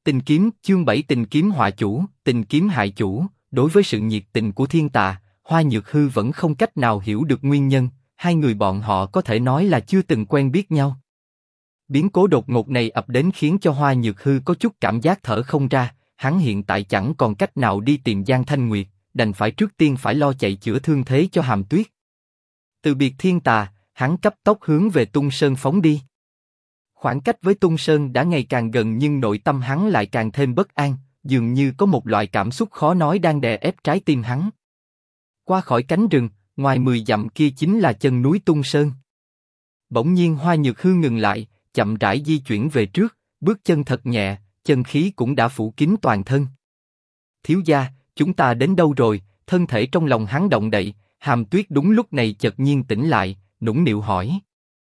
Tình kiếm, chương 7 tình kiếm họa chủ, tình kiếm hại chủ. Đối với sự nhiệt tình của Thiên Tà, Hoa Nhược Hư vẫn không cách nào hiểu được nguyên nhân, hai người bọn họ có thể nói là chưa từng quen biết nhau. Biến cố đột ngột này ập đến khiến cho Hoa Nhược Hư có chút cảm giác thở không ra, hắn hiện tại chẳng còn cách nào đi tìm Giang Thanh Nguyệt, đành phải trước tiên phải lo chạy chữa thương thế cho Hàm Tuyết. Từ biệt Thiên Tà, hắn cấp tốc hướng về Tung Sơn phóng đi. Khoảng cách với Tung Sơn đã ngày càng gần nhưng nội tâm hắn lại càng thêm bất an, dường như có một loại cảm xúc khó nói đang đè ép trái tim hắn. Qua khỏi cánh rừng, ngoài 10 dặm kia chính là chân núi Tung Sơn. Bỗng nhiên Hoa Nhược Hư ngừng lại, chậm rãi di chuyển về trước, bước chân thật nhẹ, chân khí cũng đã phủ kín toàn thân. Thiếu gia, chúng ta đến đâu rồi? Thân thể trong lòng hắn động đậy, Hàm Tuyết đúng lúc này chợt nhiên tỉnh lại, nũng nịu hỏi.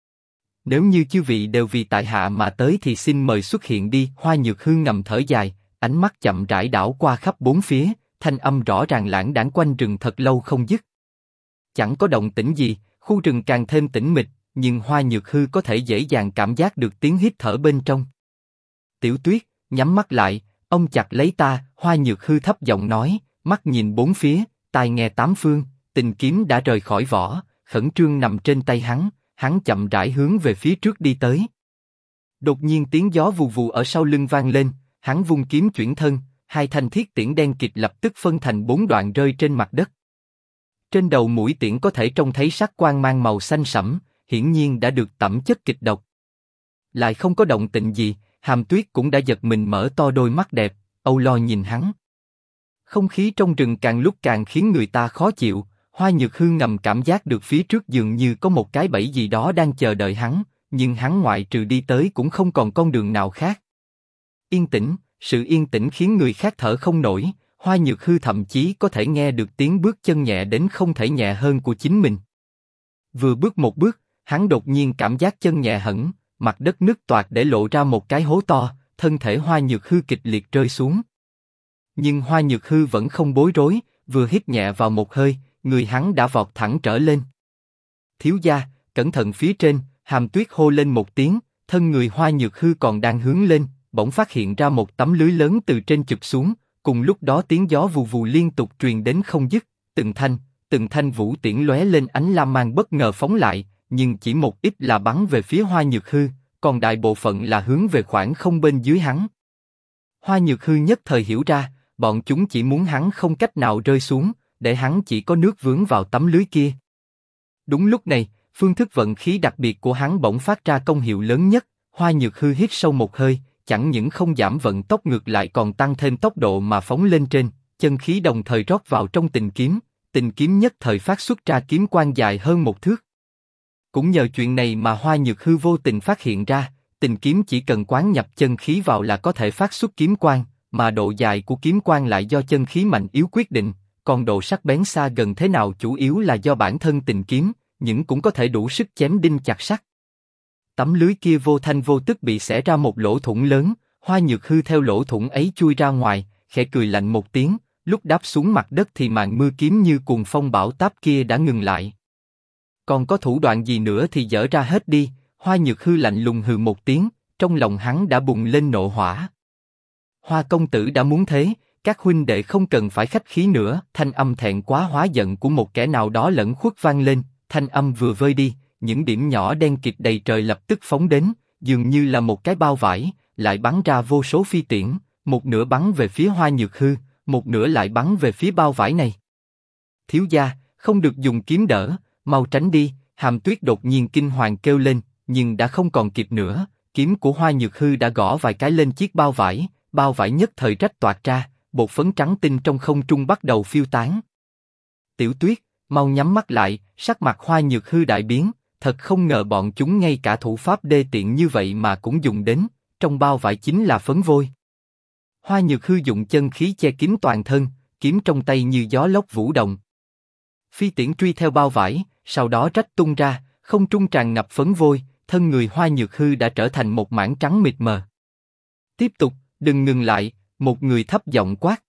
Nếu như chư vị đều vì tại hạ mà tới thì xin mời xuất hiện đi. Hoa Nhược Hư ngầm thở dài, ánh mắt chậm rãi đảo qua khắp bốn phía, thanh âm rõ ràng lãng đãng quanh rừng thật lâu không dứt. Chẳng có động tĩnh gì, khu rừng càng thêm tĩnh mịch, nhưng Hoa Nhược Hư có thể dễ dàng cảm giác được tiếng hít thở bên trong. Tiểu Tuyết, nhắm mắt lại, ông chặt lấy ta. Hoa Nhược Hư thấp giọng nói, mắt nhìn bốn phía, tai nghe tám phương. Tình kiếm đã rời khỏi vỏ, khẩn trương nằm trên tay hắn. Hắn chậm rãi hướng về phía trước đi tới. Đột nhiên tiếng gió vù vù ở sau lưng vang lên, hắn vung kiếm chuyển thân, hai thanh thiết tiễn đen kịt lập tức phân thành 4 đoạn rơi trên mặt đất. Trên đầu mũi tiễn có thể trông thấy sắc quang mang màu xanh sẫm, hiển nhiên đã được tẩm chất kịch độc. Lại không có động tĩnh gì, Hàm Tuyết cũng đã giật mình mở to đôi mắt đẹp, âu lo nhìn hắn. Không khí trong rừng càng lúc càng khiến người ta khó chịu. Hoa Nhược Hư ngầm cảm giác được phía trước dường như có một cái bẫy gì đó đang chờ đợi hắn, nhưng hắn ngoại trừ đi tới cũng không còn con đường nào khác. Yên tĩnh, sự yên tĩnh khiến người khác thở không nổi. Hoa Nhược Hư thậm chí có thể nghe được tiếng bước chân nhẹ đến không thể nhẹ hơn của chính mình. Vừa bước một bước, hắn đột nhiên cảm giác chân nhẹ hẳn, mặt đất nứt toạc để lộ ra một cái hố to, thân thể Hoa Nhược Hư kịch liệt rơi xuống. Nhưng Hoa Nhược Hư vẫn không bối rối, vừa hít nhẹ vào một hơi, người hắn đã vọt thẳng trở lên. Thiếu gia, cẩn thận phía trên. Hàm Tuyết hô lên một tiếng, thân người Hoa Nhược Hư còn đang hướng lên, bỗng phát hiện ra một tấm lưới lớn từ trên chụp xuống. Cùng lúc đó tiếng gió vù vù liên tục truyền đến không dứt, từng thanh vũ tiễn lóe lên ánh lam mang bất ngờ phóng lại, nhưng chỉ một ít là bắn về phía Hoa Nhược Hư, còn đại bộ phận là hướng về khoảng không bên dưới hắn. Hoa Nhược Hư nhất thời hiểu ra, bọn chúng chỉ muốn hắn không cách nào rơi xuống, để hắn chỉ có nước vướng vào tấm lưới kia. Đúng lúc này, phương thức vận khí đặc biệt của hắn bỗng phát ra công hiệu lớn nhất. Hoa Nhược Hư hít sâu một hơi, chẳng những không giảm vận tốc ngược lại còn tăng thêm tốc độ mà phóng lên trên, chân khí đồng thời rót vào trong tình kiếm nhất thời phát xuất ra kiếm quang dài hơn 1 thước. Cũng nhờ chuyện này mà Hoa Nhược Hư vô tình phát hiện ra, tình kiếm chỉ cần quán nhập chân khí vào là có thể phát xuất kiếm quang, mà độ dài của kiếm quang lại do chân khí mạnh yếu quyết định, còn độ sắc bén xa gần thế nào chủ yếu là do bản thân tình kiếm, nhưng cũng có thể đủ sức chém đinh chặt sắt. Tấm lưới kia vô thanh vô tức bị xẻ ra một lỗ thủng lớn, Hoa Nhược Hư theo lỗ thủng ấy chui ra ngoài, khẽ cười lạnh một tiếng, lúc đáp xuống mặt đất thì màn mưa kiếm như cuồng phong bão táp kia đã ngừng lại. Còn có thủ đoạn gì nữa thì dở ra hết đi. Hoa Nhược Hư lạnh lùng hừ một tiếng, trong lòng hắn đã bùng lên nộ hỏa. Hoa công tử đã muốn thế, các huynh đệ không cần phải khách khí nữa. Thanh âm thẹn quá hóa giận của một kẻ nào đó lẫn khuất vang lên, thanh âm vừa vơi đi, những điểm nhỏ đen kịt đầy trời lập tức phóng đến, dường như là một cái bao vải, lại bắn ra vô số phi tiễn, một nửa bắn về phía Hoa Nhược Hư, một nửa lại bắn về phía bao vải này. Thiếu gia, không được dùng kiếm đỡ, mau tránh đi. Hàm Tuyết đột nhiên kinh hoàng kêu lên, nhưng đã không còn kịp nữa, kiếm của Hoa Nhược Hư đã gõ vài cái lên chiếc bao vải nhất thời rách toạc ra, bột phấn trắng tinh trong không trung bắt đầu phiêu tán. Tiểu Tuyết, mau nhắm mắt lại. Sắc mặt Hoa Nhược Hư đại biến, thật không ngờ bọn chúng ngay cả thủ pháp đê tiện như vậy mà cũng dùng đến, trong bao vải chính là phấn vôi. Hoa Nhược Hư dụng chân khí che kín toàn thân, kiếm trong tay như gió lốc vũ động. Phi tiễn truy theo bao vải, sau đó rách tung ra, không trung tràn ngập phấn vôi, thân người Hoa Nhược Hư đã trở thành một mảng trắng mịt mờ. Tiếp tục, đừng ngừng lại, một người thấp giọng quát.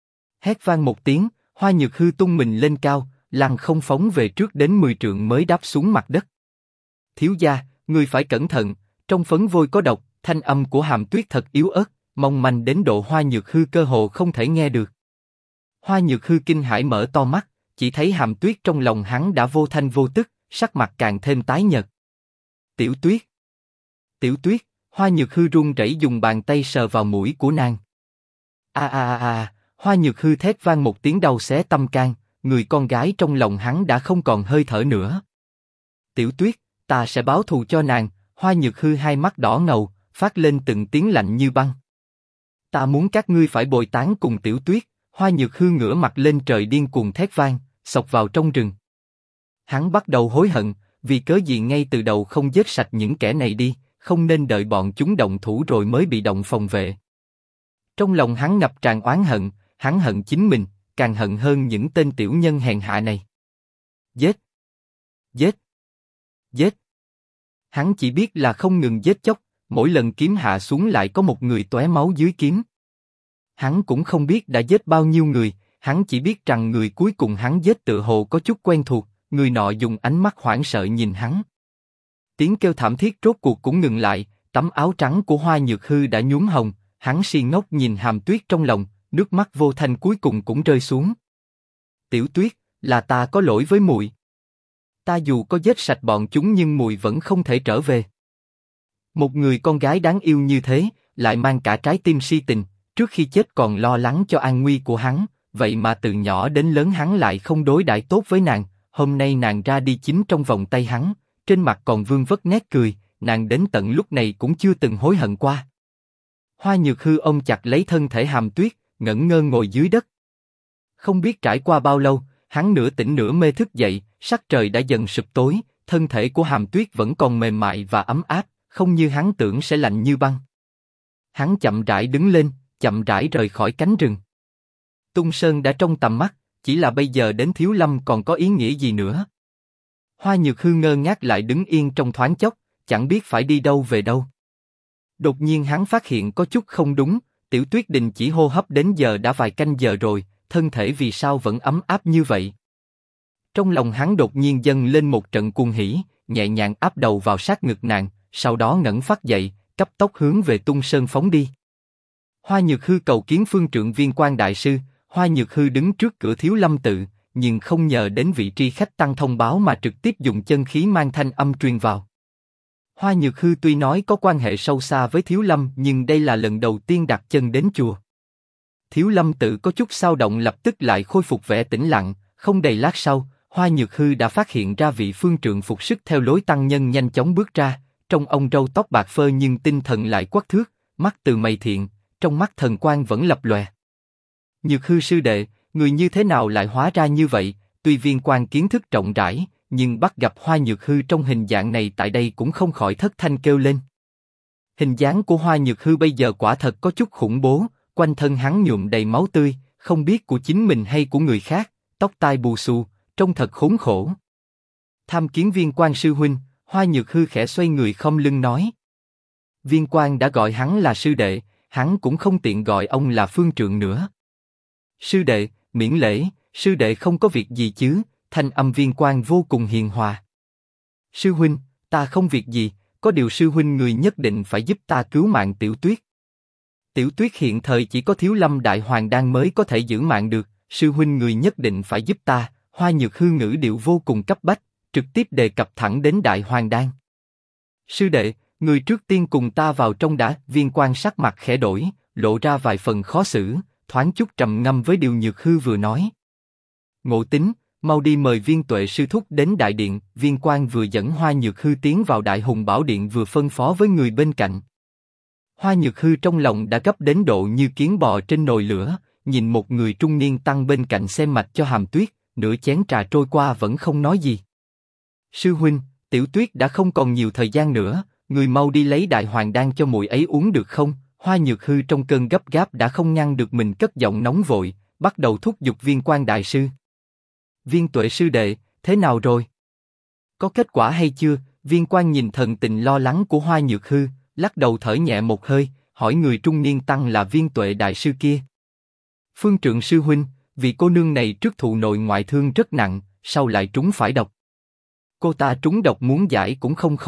Hét vang một tiếng, Hoa Nhược Hư tung mình lên cao, lăng không phóng về trước đến 10 trượng mới đáp xuống mặt đất. Thiếu gia, người phải cẩn thận, trong phấn vôi có độc. Thanh âm của Hàm Tuyết thật yếu ớt, mong manh đến độ Hoa Nhược Hư cơ hồ không thể nghe được. Hoa Nhược Hư kinh hãi mở to mắt, chỉ thấy Hàm Tuyết trong lòng hắn đã vô thanh vô tức, sắc mặt càng thêm tái nhợt. Tiểu Tuyết, Tiểu Tuyết, Hoa Nhược Hư run rẩy dùng bàn tay sờ vào mũi của nàng. Hoa Nhược Hư thét vang một tiếng đau xé tâm can, người con gái trong lòng hắn đã không còn hơi thở nữa. Tiểu Tuyết, ta sẽ báo thù cho nàng. Hoa Nhược Hư hai mắt đỏ ngầu, phát lên từng tiếng lạnh như băng. Ta muốn các ngươi phải bồi táng cùng Tiểu Tuyết. Hoa Nhược Hư ngửa mặt lên trời điên cuồng thét vang, xộc vào trong rừng. Hắn bắt đầu hối hận, vì cớ gì ngay từ đầu không giết sạch những kẻ này đi, không nên đợi bọn chúng động thủ rồi mới bị động phòng vệ. Trong lòng hắn ngập tràn oán hận, hắn hận chính mình, càng hận hơn những tên tiểu nhân hèn hạ này. Giết! Giết! Giết! Hắn chỉ biết là không ngừng giết chóc, mỗi lần kiếm hạ xuống lại có một người tóe máu dưới kiếm. Hắn cũng không biết đã giết bao nhiêu người, hắn chỉ biết rằng người cuối cùng hắn giết tựa hồ có chút quen thuộc, người nọ dùng ánh mắt hoảng sợ nhìn hắn. Tiếng kêu thảm thiết rốt cuộc cũng ngừng lại, tấm áo trắng của Hoa Nhược Hư đã nhuốm hồng, hắn si ngốc nhìn Hàm Tuyết trong lòng, nước mắt vô thanh cuối cùng cũng rơi xuống. Tiểu Tuyết, là ta có lỗi với muội. Ta dù có giết sạch bọn chúng nhưng muội vẫn không thể trở về. Một người con gái đáng yêu như thế, lại mang cả trái tim si tình, trước khi chết còn lo lắng cho an nguy của hắn, vậy mà từ nhỏ đến lớn hắn lại không đối đãi tốt với nàng, hôm nay nàng ra đi chính trong vòng tay hắn, trên mặt còn vương vất nét cười, nàng đến tận lúc này cũng chưa từng hối hận qua. Hoa Nhược Hư ôm chặt lấy thân thể Hàm Tuyết, ngẩn ngơ ngồi dưới đất. Không biết trải qua bao lâu, hắn nửa tỉnh nửa mê thức dậy, sắc trời đã dần sụp tối, thân thể của Hàm Tuyết vẫn còn mềm mại và ấm áp, không như hắn tưởng sẽ lạnh như băng. Hắn chậm rãi đứng lên, chậm rãi rời khỏi cánh rừng. Tung Sơn đã trong tầm mắt, chỉ là bây giờ đến Thiếu Lâm còn có ý nghĩa gì nữa. Hoa Nhược Hư ngơ ngác lại đứng yên trong thoáng chốc, chẳng biết phải đi đâu về đâu. Đột nhiên hắn phát hiện có chút không đúng, Tiểu Tuyết đình chỉ hô hấp đến giờ đã vài canh giờ rồi, thân thể vì sao vẫn ấm áp như vậy? Trong lòng hắn đột nhiên dâng lên một trận cuồng hỉ, nhẹ nhàng áp đầu vào sát ngực nàng, sau đó ngẩng phát dậy, cấp tốc hướng về Tung Sơn phóng đi. Hoa Nhược Hư cầu kiến Phương Trượng Viên Quan đại sư. Hoa Nhược Hư đứng trước cửa Thiếu Lâm tự, nhưng không nhờ đến vị tri khách tăng thông báo mà trực tiếp dùng chân khí mang thanh âm truyền vào. Hoa Nhược Hư tuy nói có quan hệ sâu xa với Thiếu Lâm, nhưng đây là lần đầu tiên đặt chân đến chùa. Thiếu Lâm tự có chút xao động lập tức lại khôi phục vẻ tĩnh lặng, không đầy lát sau, Hoa Nhược Hư đã phát hiện ra vị phương trượng phục sức theo lối tăng nhân nhanh chóng bước ra, trong ông râu tóc bạc phơ nhưng tinh thần lại quắc thước, mắt từ mày thiện, trong mắt thần quang vẫn lập lòe. Nhược Hư sư đệ, người như thế nào lại hóa ra như vậy? Tuy Viên Quan kiến thức rộng rãi, nhưng bắt gặp Hoa Nhược Hư trong hình dạng này tại đây cũng không khỏi thất thanh kêu lên. Hình dáng của Hoa Nhược Hư bây giờ quả thật có chút khủng bố, quanh thân hắn nhuộm đầy máu tươi, không biết của chính mình hay của người khác, tóc tai bù xù, trông thật khốn khổ. Tham kiến Viên Quan sư huynh, Hoa Nhược Hư khẽ xoay người khom lưng nói. Viên Quan đã gọi hắn là sư đệ, hắn cũng không tiện gọi ông là phương trượng nữa. Sư đệ, miễn lễ, sư đệ không có việc gì chứ? Thanh âm Viên Quan vô cùng hiền hòa. Sư huynh, ta không việc gì, có điều sư huynh người nhất định phải giúp ta cứu mạng Tiểu Tuyết. Tiểu Tuyết hiện thời chỉ có Thiếu Lâm Đại Hoàng Đan mới có thể giữ mạng được, sư huynh người nhất định phải giúp ta. Hoa Nhược Hư ngữ điệu vô cùng cấp bách, trực tiếp đề cập thẳng đến Đại Hoàng Đan. Sư đệ, người trước tiên cùng ta vào trong đã. Viên Quan sắc mặt khẽ đổi, lộ ra vài phần khó xử, thoáng chút trầm ngâm với điều Nhược Hư vừa nói. Ngộ Tính, mau đi mời Viên Tuệ sư thúc đến đại điện. Viên Quan vừa dẫn Hoa Nhược Hư tiến vào Đại Hùng Bảo Điện vừa phân phó với người bên cạnh. Hoa Nhược Hư trong lòng đã gấp đến độ như kiến bò trên nồi lửa, nhìn một người trung niên tăng bên cạnh xem mạch cho Hàm Tuyết, nửa chén trà trôi qua vẫn không nói gì. Sư huynh, Tiểu Tuyết đã không còn nhiều thời gian nữa, người mau đi lấy Đại Hoàng Đan cho muội ấy uống được không? Hoa Nhược Hư trong cơn gấp gáp đã không ngăn được mình cất giọng nóng vội, bắt đầu thúc giục Viên Quan đại sư. Viên Tuệ sư đệ, thế nào rồi? Có kết quả hay chưa? Viên Quan nhìn thần tình lo lắng của Hoa Nhược Hư, lắc đầu thở nhẹ một hơi, hỏi người trung niên tăng là Viên Tuệ đại sư kia. Phương Trượng sư huynh, vị cô nương này trước thụ nội ngoại thương rất nặng, sau lại trúng phải độc. Cô ta trúng độc muốn giải cũng không khó,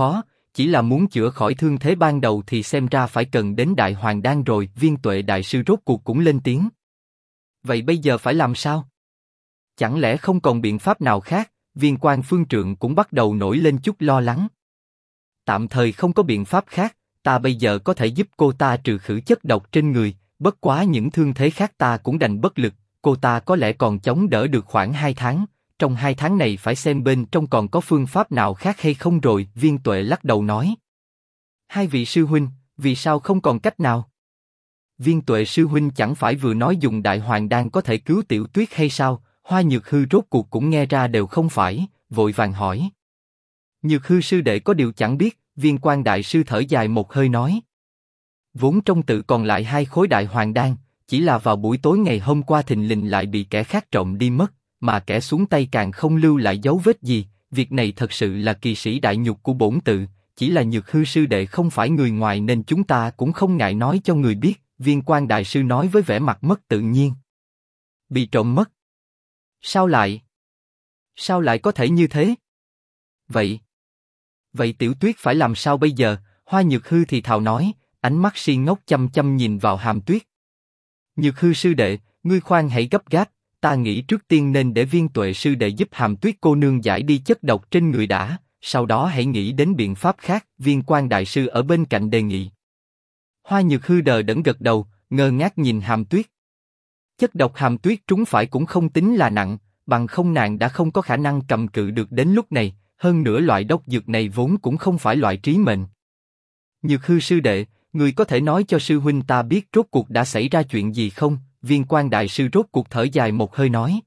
chỉ là muốn chữa khỏi thương thế ban đầu thì xem ra phải cần đến Đại Hoàng Đan rồi. Viên Tuệ Đại sư rốt cuộc cũng lên tiếng. Vậy bây giờ phải làm sao? Chẳng lẽ không còn biện pháp nào khác? Viên Quan Phương Trượng cũng bắt đầu nổi lên chút lo lắng. Tạm thời không có biện pháp khác, ta bây giờ có thể giúp cô ta trừ khử chất độc trên người, bất quá những thương thế khác ta cũng đành bất lực, cô ta có lẽ còn chống đỡ được khoảng 2 tháng, trong 2 tháng này phải xem bên trong còn có phương pháp nào khác hay không rồi. Viên Tuệ lắc đầu nói. Hai vị sư huynh, vì sao không còn cách nào? Viên Tuệ sư huynh chẳng phải vừa nói dùng Đại Hoàng Đan có thể cứu Tiểu Tuyết hay sao? Hoa Nhược Hư rốt cuộc cũng nghe ra đều không phải, vội vàng hỏi. Nhược Hư sư đệ có điều chẳng biết. Viên Quan Đại sư thở dài một hơi nói. Vốn trong tự còn lại 2 khối Đại Hoàng Đan, chỉ là vào buổi tối ngày hôm qua thình lình lại bị kẻ khác trộm đi mất, mà kẻ xuống tay càng không lưu lại dấu vết gì. Việc này thật sự là kỳ sĩ đại nhục của bổn tự, chỉ là Nhược Hư sư đệ không phải người ngoài nên chúng ta cũng không ngại nói cho người biết. Viên Quan Đại sư nói với vẻ mặt mất tự nhiên. Bị trộm mất? Sao lại có thể như thế? Vậy Tiểu Tuyết phải làm sao bây giờ? Hoa Nhược Hư thì thào nói, ánh mắt si ngốc chăm chăm nhìn vào Hàm Tuyết. Nhược Hư sư đệ, ngươi khoan hãy gấp gáp, ta nghĩ trước tiên nên để Viên Tuệ sư đệ giúp Hàm Tuyết cô nương giải đi chất độc trên người đã, sau đó hãy nghĩ đến biện pháp khác. Viên Quan Đại sư ở bên cạnh đề nghị. Hoa Nhược Hư đờ đẫn gật đầu, ngơ ngác nhìn Hàm Tuyết. Chất độc Hàm Tuyết trúng phải cũng không tính là nặng, bằng không nàng đã không có khả năng cầm cự được đến lúc này. Hơn nữa loại độc dược này vốn cũng không phải loại trí mệnh. Nhược Hư sư đệ, người có thể nói cho sư huynh ta biết rốt cuộc đã xảy ra chuyện gì không? Viên Quan Đại sư rốt cuộc thở dài một hơi nói.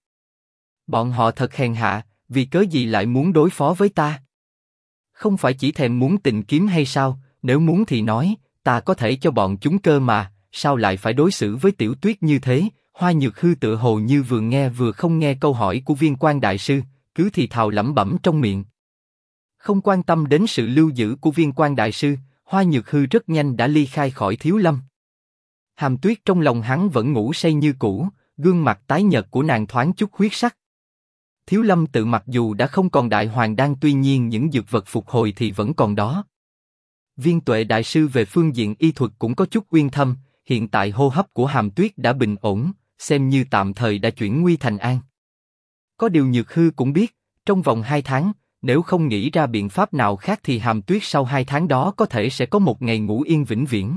Bọn họ thật hèn hạ, vì cớ gì lại muốn đối phó với ta? Không phải chỉ thèm muốn tình kiếm hay sao? Nếu muốn thì nói, ta có thể cho bọn chúng cơ mà, sao lại phải đối xử với Tiểu Tuyết như thế? Hoa Nhược Hư tựa hồ như vừa nghe vừa không nghe câu hỏi của Viên Quan Đại sư, cứ thì thào lẩm bẩm trong miệng. Không quan tâm đến sự lưu giữ của Viên Quan Đại sư, Hoa Nhược Hư rất nhanh đã ly khai khỏi Thiếu Lâm. Hàm Tuyết trong lòng hắn vẫn ngủ say như cũ, gương mặt tái nhợt của nàng thoáng chút huyết sắc. Thiếu Lâm tự mặc dù đã không còn Đại Hoàng Đan, tuy nhiên những dược vật phục hồi thì vẫn còn đó. Viên Tuệ Đại sư về phương diện y thuật cũng có chút uyên thâm, hiện tại hô hấp của Hàm Tuyết đã bình ổn, xem như tạm thời đã chuyển nguy thành an. Có điều Nhược Hư cũng biết, trong vòng 2 tháng, nếu không nghĩ ra biện pháp nào khác thì Hàm Tuyết sau 2 tháng đó có thể sẽ có một ngày ngủ yên vĩnh viễn.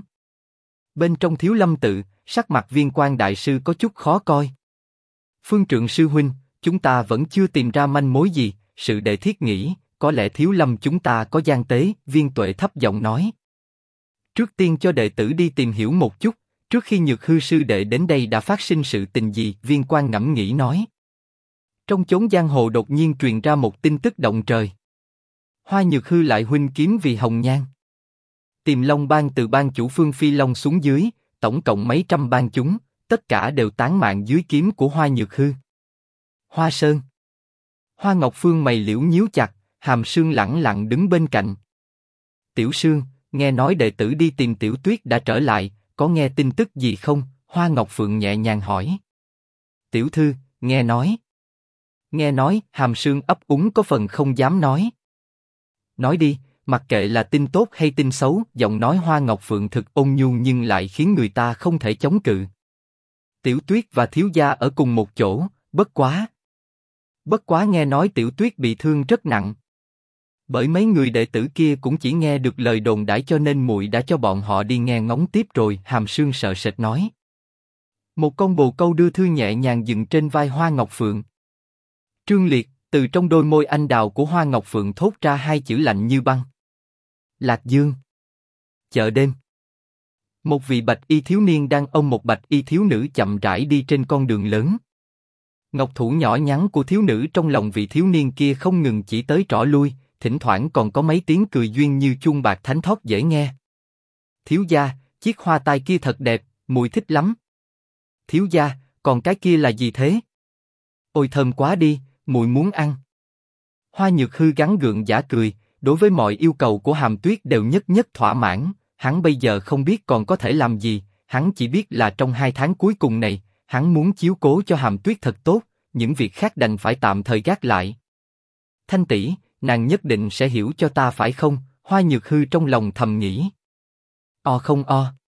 Bên trong Thiếu Lâm tự, sắc mặt Viên Quan Đại sư có chút khó coi. Phương Trượng sư huynh, chúng ta vẫn chưa tìm ra manh mối gì, sự đệ thiết nghĩ, có lẽ Thiếu Lâm chúng ta có gian tế. Viên Tuệ thấp giọng nói. Trước tiên cho đệ tử đi tìm hiểu một chút, trước khi Nhược Hư sư đệ đến đây đã phát sinh sự tình gì? Viên Quan ngẫm nghĩ nói. Trong chốn giang hồ đột nhiên truyền ra một tin tức động trời. Hoa Nhược Hư lại huynh kiếm vì hồng nhan. Tìm Long Bang từ ban chủ Phương Phi Long xuống dưới, tổng cộng mấy trăm bang chúng, tất cả đều tán mạng dưới kiếm của Hoa Nhược Hư. Hoa Sơn. Hoa Ngọc Phương mày liễu nhíu chặt, Hàm Sương lẳng lặng đứng bên cạnh. Tiểu Sương, nghe nói đệ tử đi tìm Tiểu Tuyết đã trở lại, có nghe tin tức gì không? Hoa Ngọc Phượng nhẹ nhàng hỏi. Tiểu thư, nghe nói. Nghe nói, Hàm Sương ấp úng có phần không dám nói. Nói đi, mặc kệ là tin tốt hay tin xấu, giọng nói Hoa Ngọc Phượng thực ôn nhu nhưng lại khiến người ta không thể chống cự. Tiểu Tuyết và thiếu gia ở cùng một chỗ, bất quá nghe nói Tiểu Tuyết bị thương rất nặng. Bởi mấy người đệ tử kia cũng chỉ nghe được lời đồn đãi cho nên muội đã cho bọn họ đi nghe ngóng tiếp rồi. Hàm Sương sợ sệt nói. Một con bồ câu đưa thư nhẹ nhàng dừng trên vai Hoa Ngọc Phượng. Trương Liệt, từ trong đôi môi anh đào của Hoa Ngọc Phượng thốt ra 2 chữ lạnh như băng. Lạc Dương. Chợ đêm. Một vị bạch y thiếu niên đang ôm một bạch y thiếu nữ chậm rãi đi trên con đường lớn. Ngọc thủ nhỏ nhắn của thiếu nữ trong lòng vị thiếu niên kia không ngừng chỉ tới trỏ lui, thỉnh thoảng còn có mấy tiếng cười duyên như chuông bạc thánh thót dễ nghe. Thiếu gia, chiếc hoa tai kia thật đẹp, muội thích lắm. Thiếu gia, còn cái kia là gì thế? Ôi thơm quá đi, muội muốn ăn. Hoa Nhược Hư gắng gượng giả cười, đối với mọi yêu cầu của Hàm Tuyết đều nhất nhất thỏa mãn. Hắn bây giờ không biết còn có thể làm gì, hắn chỉ biết là trong 2 tháng cuối cùng này, hắn muốn chiếu cố cho Hàm Tuyết thật tốt, những việc khác đành phải tạm thời gác lại. Thanh tỷ, nàng nhất định sẽ hiểu cho ta phải không? Hoa Nhược Hư trong lòng thầm nghĩ. O không o.